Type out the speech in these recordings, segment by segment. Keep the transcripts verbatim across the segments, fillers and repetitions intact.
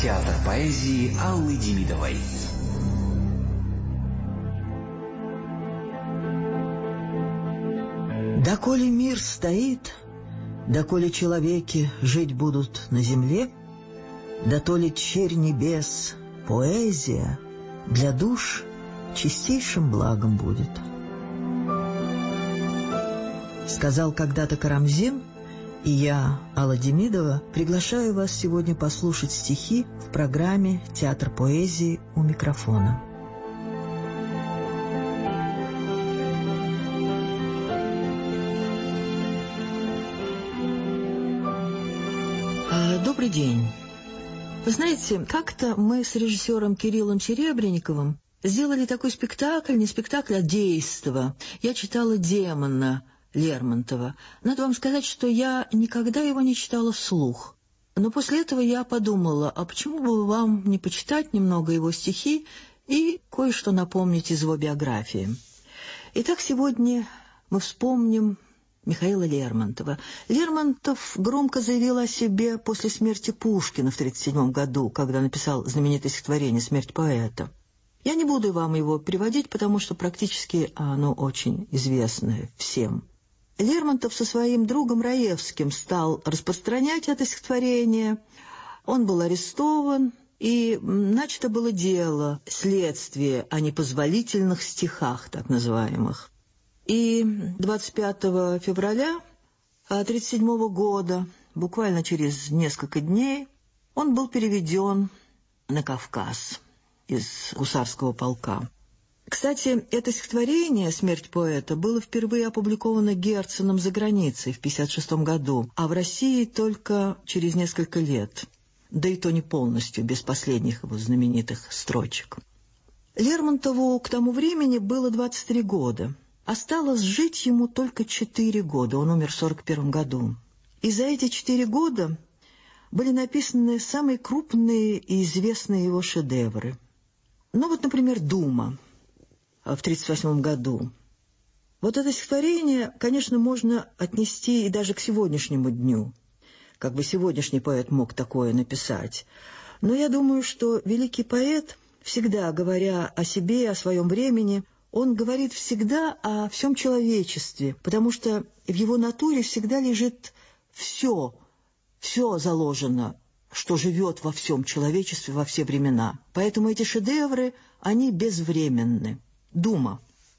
Театр поэзии Аллы Демидовой. Доколе мир стоит, доколе человеки жить будут на земле, дотоле черь небес, поэзия для душ чистейшим благом будет. Сказал когда-то Карамзин, и я, Алла Демидова, приглашаю вас сегодня послушать стихи в программе «Театр поэзии» у микрофона. Добрый день. Вы знаете, как-то мы с режиссером Кириллом Черебренниковым сделали такой спектакль, не спектакль, а действо. Я читала «Демона» Лермонтова. Надо вам сказать, что я никогда его не читала вслух. Но после этого я подумала, а почему бы вам не почитать немного его стихи и кое-что напомнить из его биографии. Итак, сегодня мы вспомним Михаила Лермонтова. Лермонтов громко заявил о себе после смерти Пушкина в тридцать седьмом году, когда написал знаменитое стихотворение «Смерть поэта». Я не буду вам его переводить, потому что практически оно очень известное всем. Лермонтов со своим другом Раевским стал распространять это стихотворение. Он был арестован, и начато было дело, следствие о непозволительных стихах, так называемых. И двадцать пятого февраля тридцать седьмого года, буквально через несколько дней, он был переведен на Кавказ из гусарского полка. Кстати, это стихотворение «Смерть поэта» было впервые опубликовано Герценом за границей в пятьдесят шестом году, а в России только через несколько лет, да и то не полностью, без последних его знаменитых строчек. Лермонтову к тому времени было двадцать три года. Осталось жить ему только четыре года, он умер в сорок первом году. И за эти четыре года были написаны самые крупные и известные его шедевры. Ну вот, например, «Дума» в тридцать восьмом году. Вот это стихотворение, конечно, можно отнести и даже к сегодняшнему дню. Как бы сегодняшний поэт мог такое написать. Но я думаю, что великий поэт, всегда говоря о себе и о своем времени, он говорит всегда о всем человечестве, потому что в его натуре всегда лежит все, все заложено, что живет во всем человечестве во все времена. Поэтому эти шедевры, они безвременны. «Дума».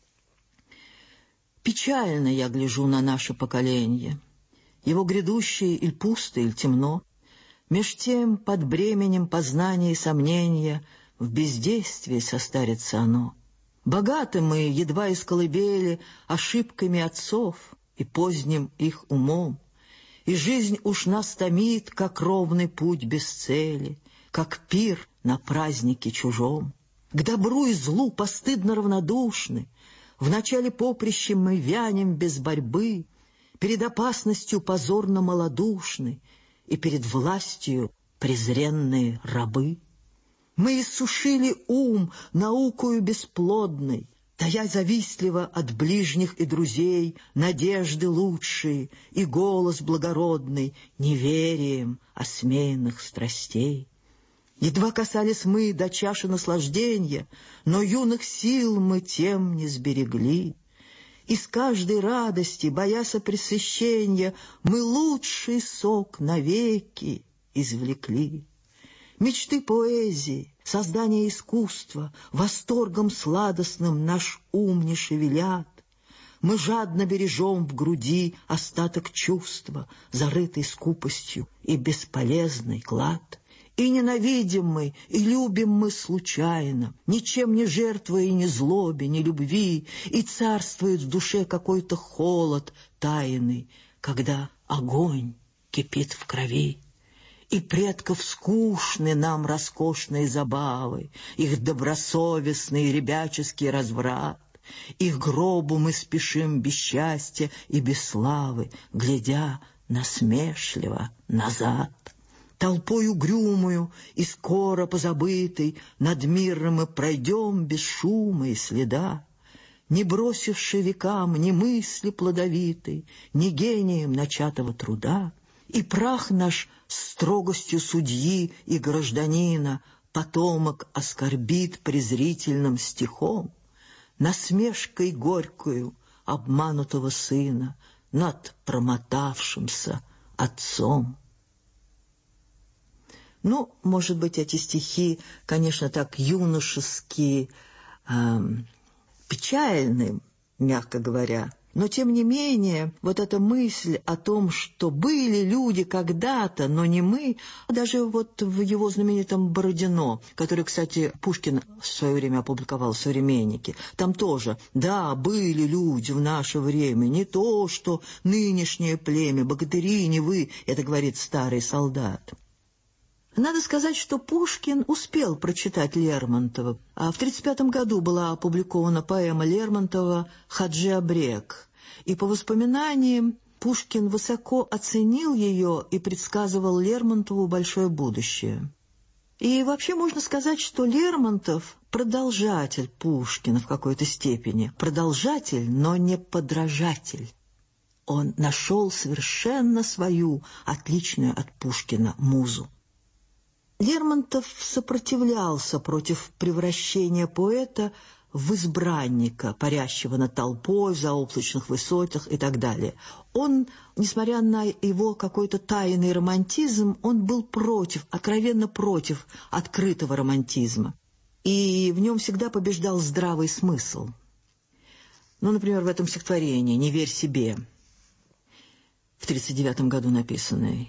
Печально я гляжу на наше поколение. Его грядущее иль пусто, иль темно. Меж тем под бременем познания и сомнения в бездействии состарится оно. Богаты мы, едва из колыбели, ошибками отцов и поздним их умом. И жизнь уж нас томит, как ровный путь без цели, как пир на празднике чужом. К добру и злу постыдно равнодушны, в начале поприща мы вянем без борьбы, перед опасностью позорно малодушны и перед властью презренные рабы. Мы иссушили ум наукою бесплодной, тая завистливо от ближних и друзей надежды лучшие и голос благородный неверием осмеянных страстей. Едва касались мы до чаши наслаждения, но юных сил мы тем не сберегли. Из каждой радости, боясь пресыщения, мы лучший сок навеки извлекли. Мечты поэзии, создание искусства, восторгом сладостным наш ум не шевелят. Мы жадно бережем в груди остаток чувства, зарытый скупостью и бесполезный клад. И ненавидим мы, и любим мы случайно, ничем не жертвуя ни злобе, ни любви, и царствует в душе какой-то холод тайный, когда огонь кипит в крови. И предков скучны нам роскошные забавы, их добросовестный ребяческий разврат. Их гробу мы спешим без счастья и без славы, глядя насмешливо назад. Толпой угрюмую и скоро позабытой над миром мы пройдем без шума и следа, не бросивши векам ни мысли плодовитой, ни гением начатого труда. И прах наш строгостью судьи и гражданина потомок оскорбит презрительным стихом, насмешкой горькою обманутого сына над промотавшимся отцом. Ну, может быть, эти стихи, конечно, так юношески э, печальны, мягко говоря, но, тем не менее, вот эта мысль о том, что были люди когда-то, но не мы, даже вот в его знаменитом «Бородино», который, кстати, Пушкин в свое время опубликовал в «Современнике», там тоже, да, были люди в наше время, не то, что нынешнее племя, богатыри, не вы, это говорит старый солдат. Надо сказать, что Пушкин успел прочитать Лермонтова. А в тридцать пятом году была опубликована поэма Лермонтова «Хаджи Абрек». И по воспоминаниям Пушкин высоко оценил ее и предсказывал Лермонтову большое будущее. И вообще можно сказать, что Лермонтов – продолжатель Пушкина в какой-то степени. Продолжатель, но не подражатель. Он нашел совершенно свою, отличную от Пушкина, музу. Лермонтов сопротивлялся против превращения поэта в избранника, парящего над толпой в заоблачных высотах и так далее. Он, несмотря на его какой-то тайный романтизм, он был против, откровенно против открытого романтизма. И в нем всегда побеждал здравый смысл. Ну, например, в этом стихотворении «Не верь себе», в тридцать девятом году написанное.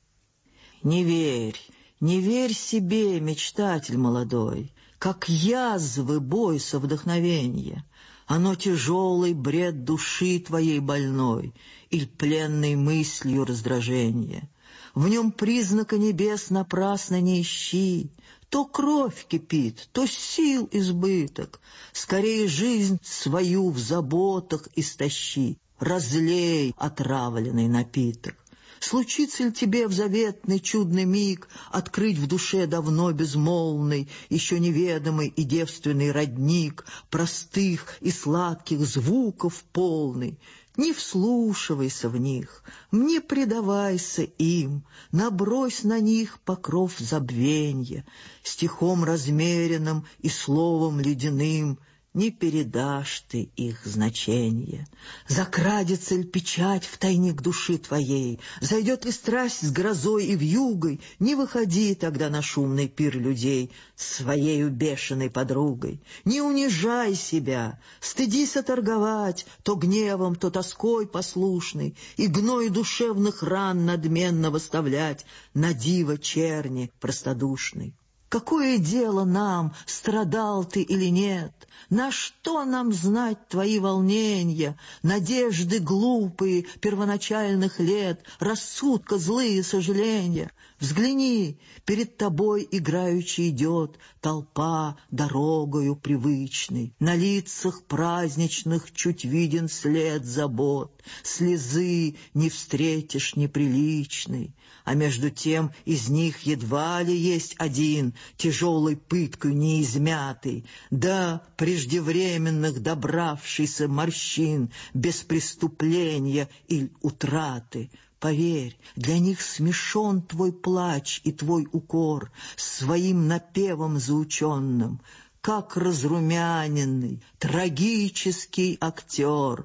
«Не верь, не верь себе, мечтатель молодой, как язвы бойся вдохновенья. Оно тяжелый бред души твоей больной или пленной мыслью раздражения. В нем признака небес напрасно не ищи. То кровь кипит, то сил избыток. Скорее жизнь свою в заботах истощи. Разлей отравленный напиток. Случится ли тебе в заветный чудный миг открыть в душе давно безмолвный, еще неведомый и девственный родник, простых и сладких звуков полный? Не вслушивайся в них, не предавайся им, набрось на них покров забвенья, стихом размеренным и словом ледяным не передашь ты их значение. Закрадется ли печать в тайник души твоей, зайдет ли страсть с грозой и вьюгой, не выходи тогда на шумный пир людей с своею бешеной подругой. Не унижай себя, стыдись оторговать то гневом, то тоской послушной, и гной душевных ран надменно выставлять на диво черни простодушной. Какое дело нам, страдал ты или нет? На что нам знать твои волнения, надежды глупые первоначальных лет, рассудка злые сожаления? Взгляни, перед тобой играючи идет толпа дорогою привычной. На лицах праздничных чуть виден след забот, слезы не встретишь неприличной. А между тем из них едва ли есть один, тяжелой пыткой неизмятый, да преждевременных добравшийся морщин, без преступления или утраты. Поверь, для них смешон твой плач и твой укор своим напевом заученным, как разрумяненный, трагический актер,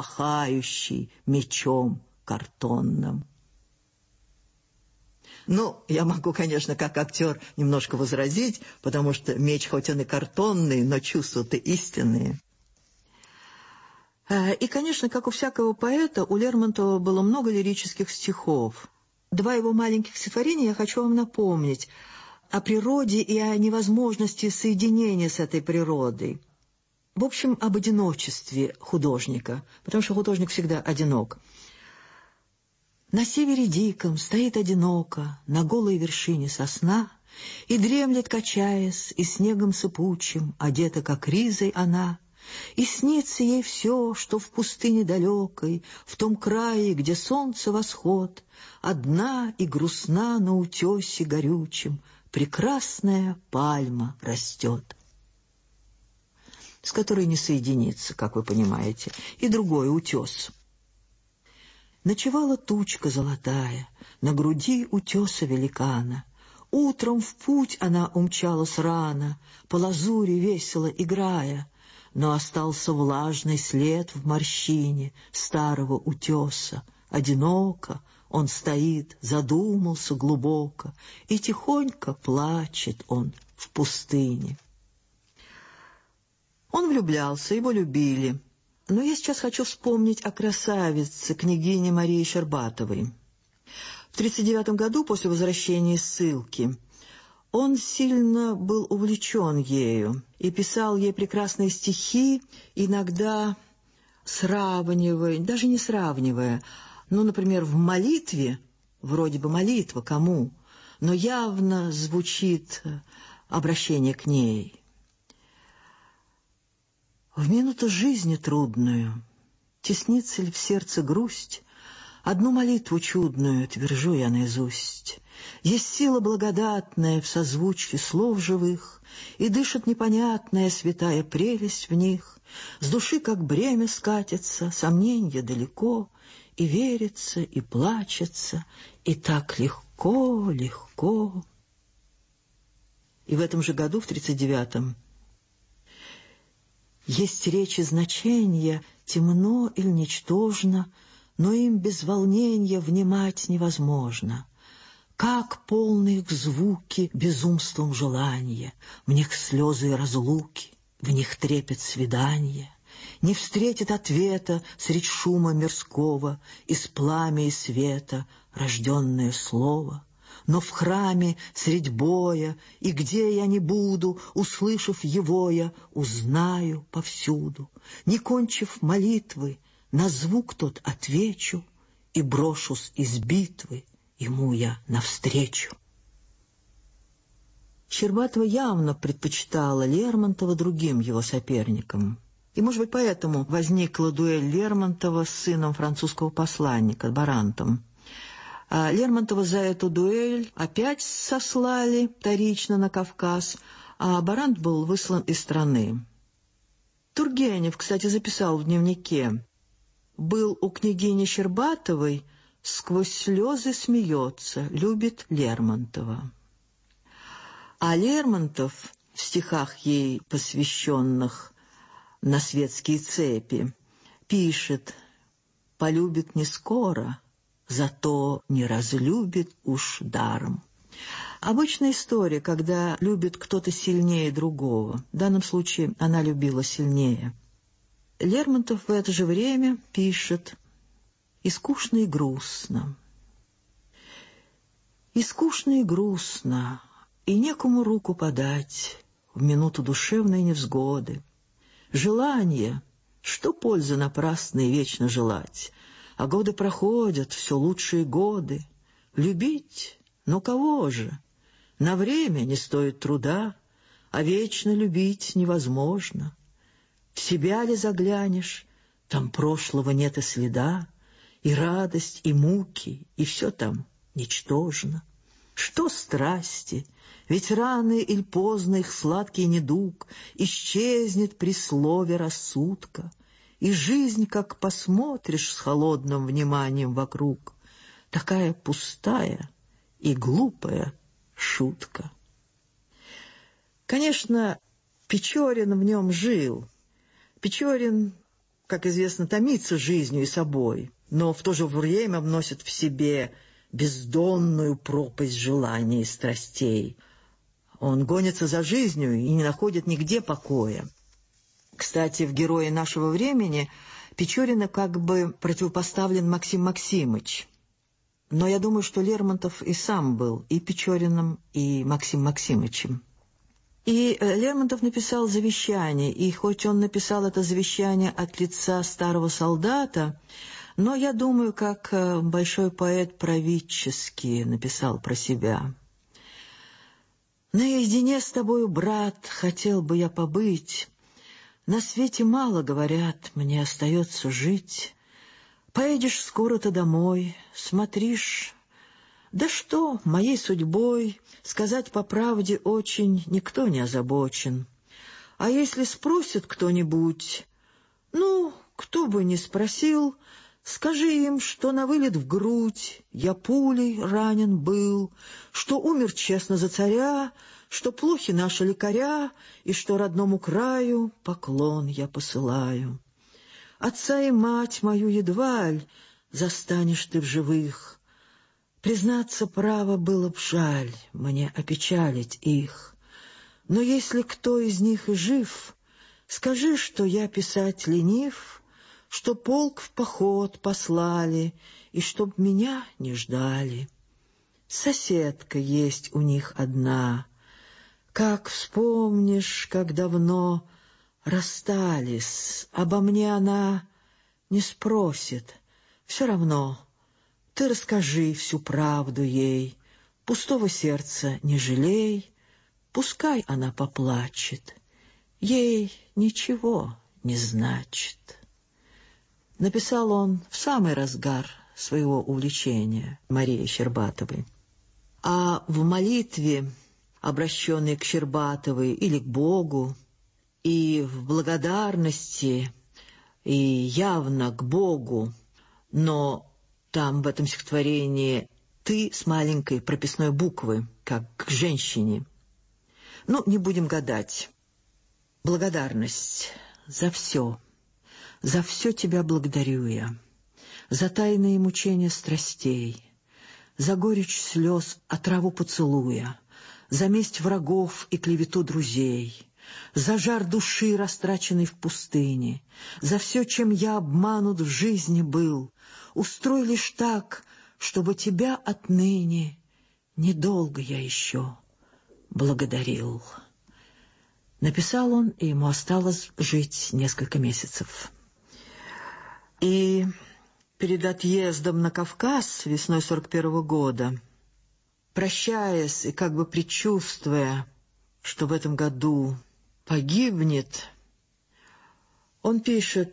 махающий мечом картонным. Ну, я могу, конечно, как актер немножко возразить, потому что меч хоть он и картонный, но чувства-то истинные. И, конечно, как у всякого поэта, у Лермонтова было много лирических стихов. Два его маленьких стихотворения я хочу вам напомнить о природе и о невозможности соединения с этой природой. В общем, об одиночестве художника, потому что художник всегда одинок. На севере диком стоит одиноко на голой вершине сосна, и дремлет, качаясь, и снегом сыпучим одета, как ризой она, и снится ей все, что в пустыне далекой, в том крае, где солнце восход, одна и грустна на утесе горючем прекрасная пальма растет, с которой не соединится, как вы понимаете, и другой утес. Ночевала тучка золотая на груди утеса великана. Утром в путь она умчалась рано, по лазури весело играя, но остался влажный след в морщине старого утеса. Одиноко он стоит, задумался глубоко, и тихонько плачет он в пустыне. Он влюблялся, его любили. Но я сейчас хочу вспомнить о красавице, княгине Марии Щербатовой. В тридцать девятом году, после возвращения из ссылки, он сильно был увлечен ею и писал ей прекрасные стихи, иногда сравнивая, даже не сравнивая, ну, например, в молитве, вроде бы молитва кому, но явно звучит обращение к ней. В минуту жизни трудную теснится ли в сердце грусть? Одну молитву чудную твержу я наизусть. Есть сила благодатная в созвучии слов живых, и дышит непонятная святая прелесть в них. С души как бремя скатится, сомненья далеко, и верится, и плачется, и так легко, легко. И в этом же году, в тридцать девятом, есть речи значения, темно или ничтожно, но им без волнения внимать невозможно. Как полны их звуки безумством желания, в них слезы и разлуки, в них трепет свидания. Не встретит ответа средь шума мирского, из пламя и света рожденное слово. Но в храме средь боя, и где я не буду, услышав его я, узнаю повсюду. Не кончив молитвы, на звук тот отвечу, и брошусь из битвы ему я навстречу. Щербатова явно предпочитала Лермонтова другим его соперникам. И, может быть, поэтому возникла дуэль Лермонтова с сыном французского посланника, Барантом. А Лермонтова за эту дуэль опять сослали вторично на Кавказ, а Барант был выслан из страны. Тургенев, кстати, записал в дневнике: «Был у княгини Щербатовой, сквозь слезы смеется, любит Лермонтова». А Лермонтов в стихах ей посвященных «На светские цепи» пишет: «Полюбит не скоро, зато не разлюбит уж даром». Обычная история, когда любит кто-то сильнее другого. В данном случае она любила сильнее. Лермонтов в это же время пишет: «И скучно, и грустно. И скучно, и грустно, и некому руку подать в минуту душевной невзгоды. Желание, что польза напрасно и вечно желать, а годы проходят, все лучшие годы. Любить, но кого же? На время не стоит труда, а вечно любить невозможно. В себя ли заглянешь, там прошлого нет и следа, и радость, и муки, и все там ничтожно. Что страсти? Ведь рано или поздно их сладкий недуг исчезнет при слове рассудка, и жизнь, как посмотришь с холодным вниманием вокруг, такая пустая и глупая шутка». Конечно, Печорин в нем жил. Печорин, как известно, томится жизнью и собой, но в то же время вносит в себе бездонную пропасть желаний и страстей. Он гонится за жизнью и не находит нигде покоя. Кстати, в «Герое нашего времени» Печорину как бы противопоставлен Максим Максимыч. Но я думаю, что Лермонтов и сам был и Печориным, и Максим Максимычем. И Лермонтов написал завещание, и хоть он написал это завещание от лица старого солдата, но я думаю, как большой поэт правительский написал про себя: «Наедине с тобою, брат, хотел бы я побыть. На свете мало, говорят, мне остается жить. Поедешь скоро ты домой, смотришь. Да что, моей судьбой, сказать по правде, очень никто не озабочен. А если спросит кто-нибудь, ну, кто бы ни спросил, Скажи им, что на вылет в грудь я пулей ранен был, что умер честно за царя, что плохи наши лекаря, и что родному краю поклон я посылаю. Отца и мать мою едва ль застанешь ты в живых. Признаться, право было б жаль мне опечалить их. Но если кто из них и жив, скажи, что я писать ленив, что полк в поход послали и чтоб меня не ждали. Соседка есть у них одна. Как вспомнишь, как давно расстались, обо мне она не спросит. Все равно ты расскажи всю правду ей, пустого сердца не жалей, пускай она поплачет, ей ничего не значит. Написал он в самый разгар своего увлечения Марии Щербатовой. А в молитве, обращенной к Щербатовой или к Богу, и в благодарности, и явно к Богу, но там в этом стихотворении «ты» с маленькой прописной буквы, как к женщине. Ну, не будем гадать. Благодарность за все. За все тебя благодарю я, за тайные мучения страстей, за горечь слез, отраву поцелуя, за месть врагов и клевету друзей, за жар души, растраченной в пустыне, за все, чем я обманут в жизни был. Устрой лишь так, чтобы тебя отныне недолго я еще благодарил. Написал он, и ему осталось жить несколько месяцев. И перед отъездом на Кавказ весной сорок первого года, прощаясь и как бы предчувствуя, что в этом году погибнет, он пишет: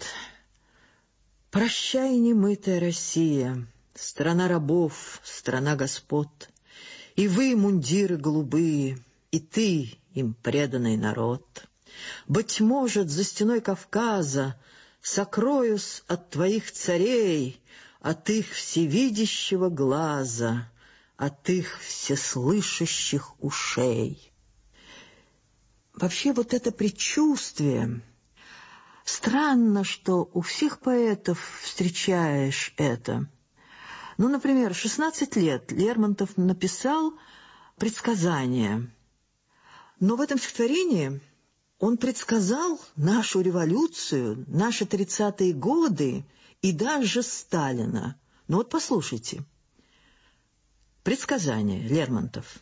«Прощай, немытая Россия, страна рабов, страна господ, и вы, мундиры голубые, и ты, им преданный народ. Быть может, за стеной Кавказа сокроюсь от твоих царей, от их всевидящего глаза, от их всеслышащих ушей». Вообще вот это предчувствие, странно, что у всех поэтов встречаешь это. Ну, например, в шестнадцать лет Лермонтов написал «Предсказание», но в этом стихотворении он предсказал нашу революцию, наши тридцатые годы и даже Сталина. Ну вот послушайте. Предсказание, Лермонтов.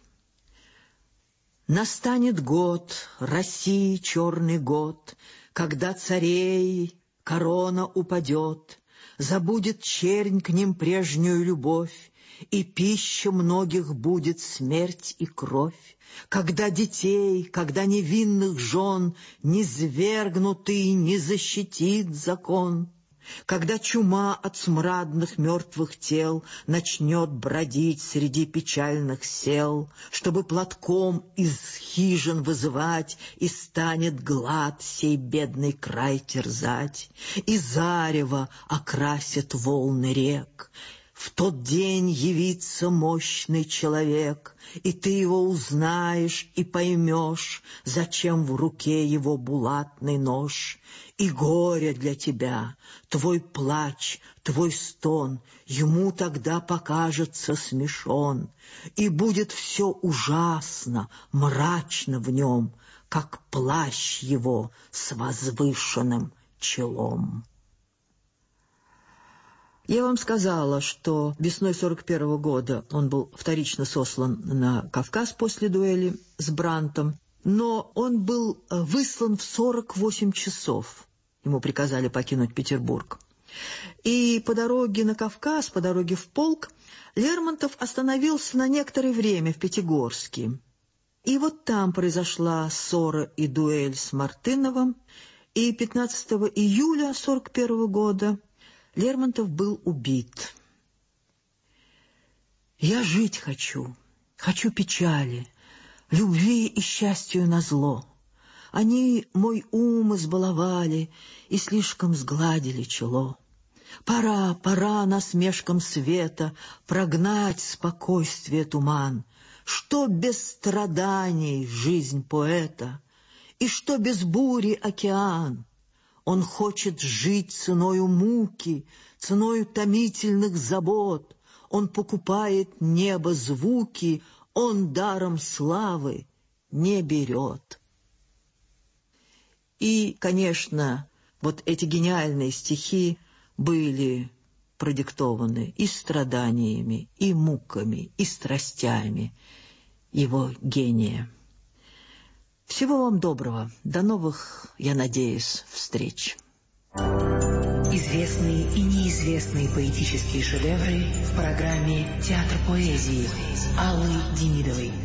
«Настанет год, России черный год, когда царей корона упадет, забудет чернь к ним прежнюю любовь, и пища многих будет смерть и кровь, когда детей, когда невинных жен низвергнутый не защитит закон, когда чума от смрадных мертвых тел начнет бродить среди печальных сел, чтобы платком из хижин вызывать, и станет глад сей бедный край терзать, и зарево окрасит волны рек. В тот день явится мощный человек, и ты его узнаешь и поймешь, зачем в руке его булатный нож. И горе для тебя, твой плач, твой стон, ему тогда покажется смешон, и будет все ужасно, мрачно в нем, как плащ его с возвышенным челом. Я вам сказала, что весной сорок первого года он был вторично сослан на Кавказ после дуэли с Брандтом, но он был выслан в сорок восемь часов. Ему приказали покинуть Петербург. И по дороге на Кавказ, по дороге в полк, Лермонтов остановился на некоторое время в Пятигорске. И вот там произошла ссора и дуэль с Мартыновым, и пятнадцатого июля сорок первого года Лермонтов был убит. «Я жить хочу, хочу печали, любви и счастью назло. Они мой ум избаловали и слишком сгладили чело. Пора, пора насмешкам света прогнать спокойствие туман. Что без страданий жизнь поэта, и что без бури океан. Он хочет жить ценою муки, ценою томительных забот. Он покупает небо звуки, он даром славы не берет. И, конечно, вот эти гениальные стихи были продиктованы и страданиями, и муками, и страстями его гения. Всего вам доброго. До новых, я надеюсь, встреч. Известные и неизвестные поэтические шедевры в программе «Театр поэзии» Аллы Демидовой.